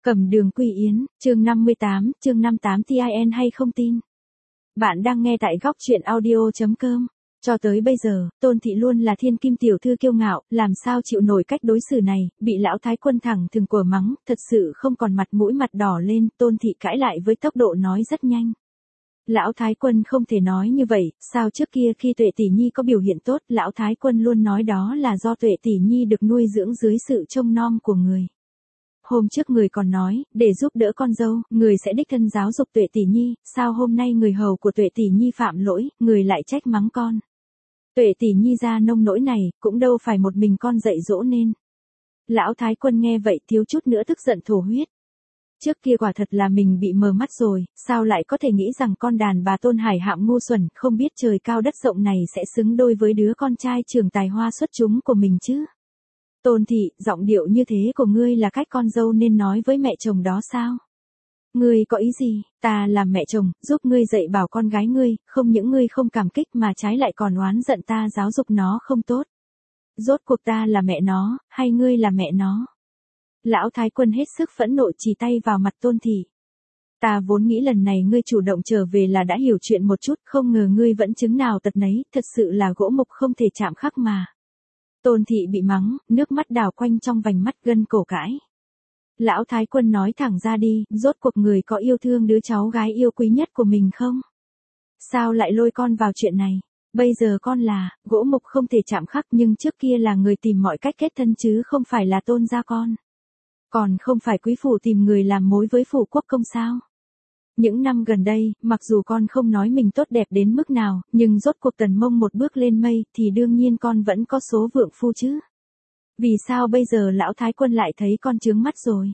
Cầm đường quy yến, chương 58, chương 58 TIN hay không tin. Bạn đang nghe tại góc truyện audio.com. Cho tới bây giờ, Tôn Thị luôn là thiên kim tiểu thư kiêu ngạo, làm sao chịu nổi cách đối xử này, bị lão thái quân thẳng thừng của mắng, thật sự không còn mặt mũi mặt đỏ lên, Tôn Thị cãi lại với tốc độ nói rất nhanh. Lão thái quân không thể nói như vậy, sao trước kia khi Tuệ tỷ nhi có biểu hiện tốt, lão thái quân luôn nói đó là do Tuệ tỷ nhi được nuôi dưỡng dưới sự trông nom của người. Hôm trước người còn nói, để giúp đỡ con dâu, người sẽ đích thân giáo dục Tuệ tỷ nhi, sao hôm nay người hầu của Tuệ tỷ nhi phạm lỗi, người lại trách mắng con. Tuệ tỷ nhi ra nông nỗi này, cũng đâu phải một mình con dạy dỗ nên. Lão thái quân nghe vậy thiếu chút nữa tức giận thổ huyết. Trước kia quả thật là mình bị mờ mắt rồi, sao lại có thể nghĩ rằng con đàn bà Tôn Hải Hạm ngu xuẩn, không biết trời cao đất rộng này sẽ xứng đôi với đứa con trai trưởng tài hoa xuất chúng của mình chứ. Tôn Thị, giọng điệu như thế của ngươi là cách con dâu nên nói với mẹ chồng đó sao? Ngươi có ý gì, ta là mẹ chồng, giúp ngươi dạy bảo con gái ngươi, không những ngươi không cảm kích mà trái lại còn oán giận ta giáo dục nó không tốt. Rốt cuộc ta là mẹ nó, hay ngươi là mẹ nó? Lão thái quân hết sức phẫn nộ chỉ tay vào mặt Tôn Thị. Ta vốn nghĩ lần này ngươi chủ động trở về là đã hiểu chuyện một chút, không ngờ ngươi vẫn chứng nào tật nấy, thật sự là gỗ mục không thể chạm khắc mà. Tôn Thị bị mắng, nước mắt đào quanh trong vành mắt gân cổ cãi. Lão thái quân nói thẳng ra đi, rốt cuộc người có yêu thương đứa cháu gái yêu quý nhất của mình không? Sao lại lôi con vào chuyện này? Bây giờ con là, gỗ mục không thể chạm khắc nhưng trước kia là người tìm mọi cách kết thân chứ không phải là Tôn gia con. Còn không phải quý phủ tìm người làm mối với phủ quốc công sao? Những năm gần đây, mặc dù con không nói mình tốt đẹp đến mức nào, nhưng rốt cuộc Tần Mông một bước lên mây, thì đương nhiên con vẫn có số vượng phu chứ. Vì sao bây giờ lão thái quân lại thấy con chướng mắt rồi?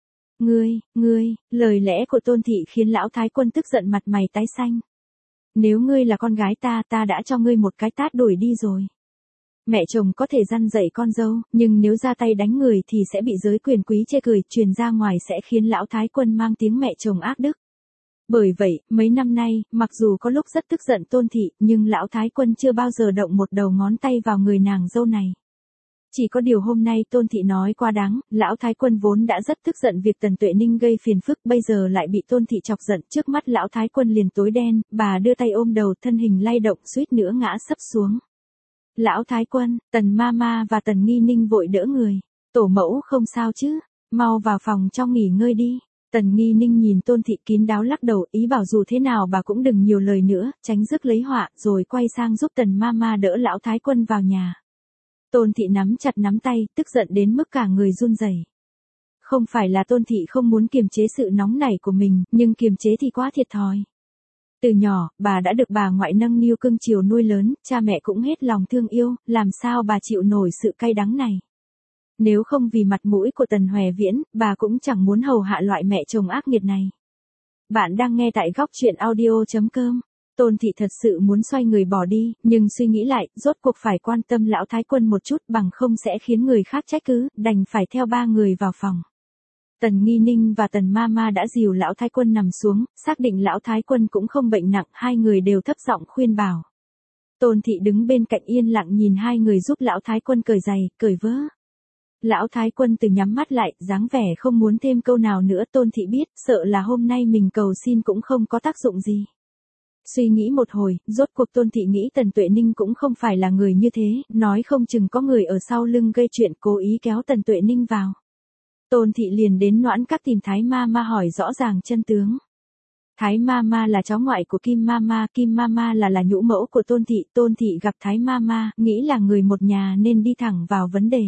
Ngươi, lời lẽ của Tôn Thị khiến lão thái quân tức giận mặt mày tái xanh. Nếu ngươi là con gái ta đã cho ngươi một cái tát đuổi đi rồi. Mẹ chồng có thể răn dạy con dâu, nhưng nếu ra tay đánh người thì sẽ bị giới quyền quý chê cười, truyền ra ngoài sẽ khiến lão thái quân mang tiếng mẹ chồng ác đức. Bởi vậy, mấy năm nay, mặc dù có lúc rất tức giận Tôn Thị, nhưng lão thái quân chưa bao giờ động một đầu ngón tay vào người nàng dâu này. Chỉ có điều hôm nay Tôn Thị nói quá đáng, lão thái quân vốn đã rất tức giận việc Tần Tuệ Ninh gây phiền phức, bây giờ lại bị Tôn Thị chọc giận, trước mắt lão thái quân liền tối đen, bà đưa tay ôm đầu, thân hình lay động, suýt nữa ngã sấp xuống. Lão thái quân, Tần Mama và Tần Nghi Ninh vội đỡ người. Tổ mẫu không sao chứ, mau vào phòng trong nghỉ ngơi đi. Tần Nghi Ninh nhìn Tôn Thị kín đáo lắc đầu, ý bảo dù thế nào bà cũng đừng nhiều lời nữa, tránh rước lấy họa, rồi quay sang giúp Tần Mama đỡ lão thái quân vào nhà. Tôn Thị nắm chặt nắm tay, tức giận đến mức cả người run rẩy. Không phải là Tôn Thị không muốn kiềm chế sự nóng nảy của mình, nhưng kiềm chế thì quá thiệt thòi. Từ nhỏ, bà đã được bà ngoại nâng niu cưng chiều nuôi lớn, cha mẹ cũng hết lòng thương yêu, làm sao bà chịu nổi sự cay đắng này. Nếu không vì mặt mũi của Tần Hòe Viễn, bà cũng chẳng muốn hầu hạ loại mẹ chồng ác nghiệt này. Bạn đang nghe tại góc truyện audio.com. Tôn Thị thật sự muốn xoay người bỏ đi, nhưng suy nghĩ lại, rốt cuộc phải quan tâm lão thái quân một chút bằng không sẽ khiến người khác trách cứ, đành phải theo ba người vào phòng. Tần Nghi Ninh và Tần Mama đã dìu lão thái quân nằm xuống, xác định lão thái quân cũng không bệnh nặng, hai người đều thấp giọng khuyên bảo. Tôn Thị đứng bên cạnh yên lặng nhìn hai người giúp lão thái quân cởi giày, cởi vớ. Lão thái quân từ nhắm mắt lại, dáng vẻ không muốn thêm câu nào nữa. Tôn Thị biết, sợ là hôm nay mình cầu xin cũng không có tác dụng gì. Suy nghĩ một hồi, rốt cuộc Tôn Thị nghĩ Tần Tuệ Ninh cũng không phải là người như thế, nói không chừng có người ở sau lưng gây chuyện cố ý kéo Tần Tuệ Ninh vào. Tôn Thị liền đến Noãn Các tìm Thái Mama hỏi rõ ràng chân tướng. Thái Mama là cháu ngoại của Kim Mama là nhũ mẫu của Tôn Thị gặp Thái Mama, nghĩ là người một nhà nên đi thẳng vào vấn đề.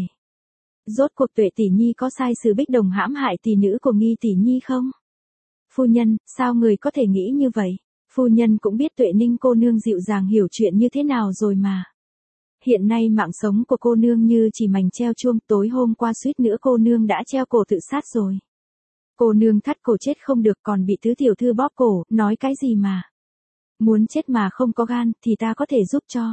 Rốt cuộc Tuệ tỷ nhi có sai sự Bích Đồng hãm hại tỷ nữ của Nghi tỷ nhi không? Phu nhân, sao người có thể nghĩ như vậy? Phu nhân cũng biết Tuệ Ninh cô nương dịu dàng hiểu chuyện như thế nào rồi mà. Hiện nay mạng sống của cô nương như chỉ mành treo chuông, tối hôm qua suýt nữa cô nương đã treo cổ tự sát rồi. Cô nương thắt cổ chết không được còn bị tứ tiểu thư bóp cổ, nói cái gì mà. Muốn chết mà không có gan thì ta có thể giúp cho.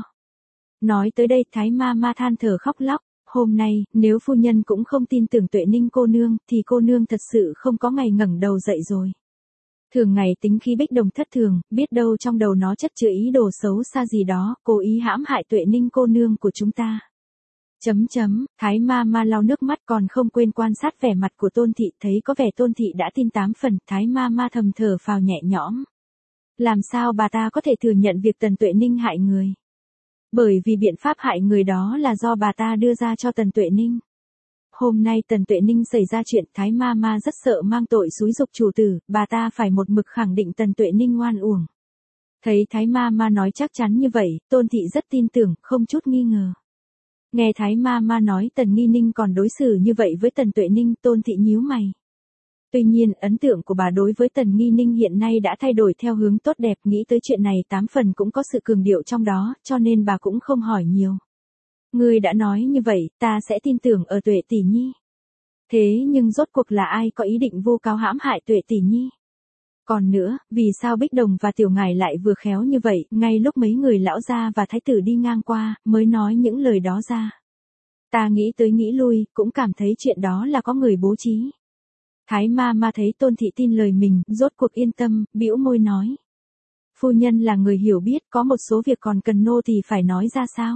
Nói tới đây Thái Mama than thở khóc lóc. Hôm nay, nếu phu nhân cũng không tin tưởng Tuệ Ninh cô nương, thì cô nương thật sự không có ngày ngẩng đầu dậy rồi. Thường ngày tính khí Bích Đồng thất thường, biết đâu trong đầu nó chất chứa ý đồ xấu xa gì đó, cố ý hãm hại Tuệ Ninh cô nương của chúng ta. Thái ma ma lau nước mắt còn không quên quan sát vẻ mặt của Tôn Thị, thấy có vẻ Tôn Thị đã tin 8 phần, Thái ma ma thầm thở phào nhẹ nhõm. Làm sao bà ta có thể thừa nhận việc Tần Tuệ Ninh hại người? Bởi vì biện pháp hại người đó là do bà ta đưa ra cho Tần Tuệ Ninh. Hôm nay Tần Tuệ Ninh xảy ra chuyện, Thái ma ma rất sợ mang tội xúi giục chủ tử, bà ta phải một mực khẳng định Tần Tuệ Ninh oan uổng. Thấy Thái ma ma nói chắc chắn như vậy, Tôn Thị rất tin tưởng, không chút nghi ngờ. Nghe Thái ma ma nói Tần Nghi Ninh còn đối xử như vậy với Tần Tuệ Ninh, Tôn Thị nhíu mày. Tuy nhiên, ấn tượng của bà đối với Tần Nghi Ninh hiện nay đã thay đổi theo hướng tốt đẹp, nghĩ tới chuyện này 8 phần cũng có sự cường điệu trong đó, cho nên bà cũng không hỏi nhiều. Ngươi đã nói như vậy, ta sẽ tin tưởng ở Tuệ tỷ nhi. Thế nhưng rốt cuộc là ai có ý định vô cáo hãm hại Tuệ tỷ nhi? Còn nữa, vì sao Bích Đồng và Tiểu Ngải lại vừa khéo như vậy, ngay lúc mấy người lão gia và thái tử đi ngang qua, mới nói những lời đó ra. Ta nghĩ tới nghĩ lui, cũng cảm thấy chuyện đó là có người bố trí. Thái ma ma thấy Tôn Thị tin lời mình, rốt cuộc yên tâm, bĩu môi nói. Phu nhân là người hiểu biết, có một số việc còn cần nô thì phải nói ra sao?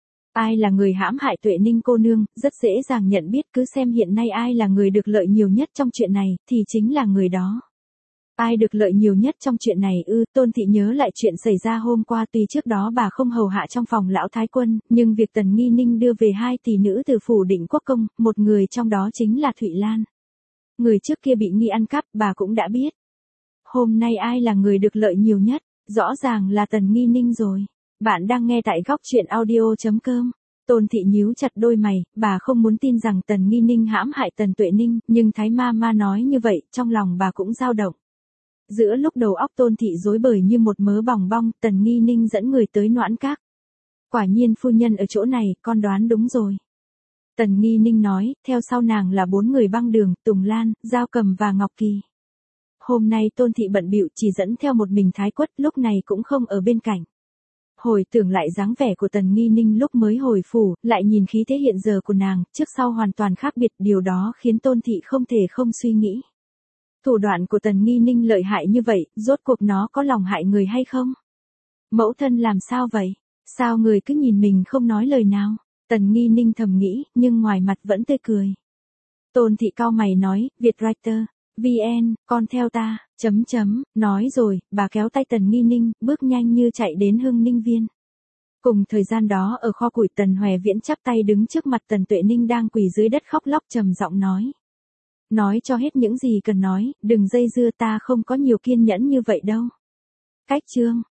Ai là người hãm hại Tuệ Ninh cô nương, rất dễ dàng nhận biết, cứ xem hiện nay ai là người được lợi nhiều nhất trong chuyện này, thì chính là người đó. Ai được lợi nhiều nhất trong chuyện này ư? Tôn Thị nhớ lại chuyện xảy ra hôm qua, tuy trước đó bà không hầu hạ trong phòng lão thái quân, nhưng việc Tần Nghi Ninh đưa về 2 tỷ nữ từ phủ Định Quốc công, một người trong đó chính là Thụy Lan. Người trước kia bị nghi ăn cắp, bà cũng đã biết. Hôm nay ai là người được lợi nhiều nhất? Rõ ràng là Tần Nghi Ninh rồi. Bạn đang nghe tại góc truyện audio.com. Tôn Thị nhíu chặt đôi mày, bà không muốn tin rằng Tần Nghi Ninh hãm hại Tần Tuệ Ninh, nhưng Thái ma ma nói như vậy, trong lòng bà cũng dao động. Giữa lúc đầu óc Tôn Thị rối bời như một mớ bòng bong, Tần Nghi Ninh dẫn người tới Noãn Các. Quả nhiên phu nhân ở chỗ này, con đoán đúng rồi. Tần Nghi Ninh nói, theo sau nàng là 4 người băng đường, Tùng Lan, Giao Cầm và Ngọc Kỳ. Hôm nay Tôn Thị bận bịu chỉ dẫn theo một mình Thái Quất, lúc này cũng không ở bên cạnh. Hồi tưởng lại dáng vẻ của Tần Nghi Ninh lúc mới hồi phủ, lại nhìn khí thế hiện giờ của nàng, trước sau hoàn toàn khác biệt, điều đó khiến Tôn Thị không thể không suy nghĩ. Thủ đoạn của Tần Nghi Ninh lợi hại như vậy, rốt cuộc nó có lòng hại người hay không? Mẫu thân làm sao vậy? Sao người cứ nhìn mình không nói lời nào? Tần Nghi Ninh thầm nghĩ, nhưng ngoài mặt vẫn tươi cười. Tôn Thị cau mày nói, Vietwriter, VN, con theo ta, nói rồi, bà kéo tay Tần Nghi Ninh, bước nhanh như chạy đến Hưng Ninh Viên. Cùng thời gian đó ở kho củi, Tần Hoè Viễn chắp tay đứng trước mặt Tần Tuệ Ninh đang quỳ dưới đất khóc lóc, trầm giọng nói. Nói cho hết những gì cần nói, đừng dây dưa, ta không có nhiều kiên nhẫn như vậy đâu. Cách chương.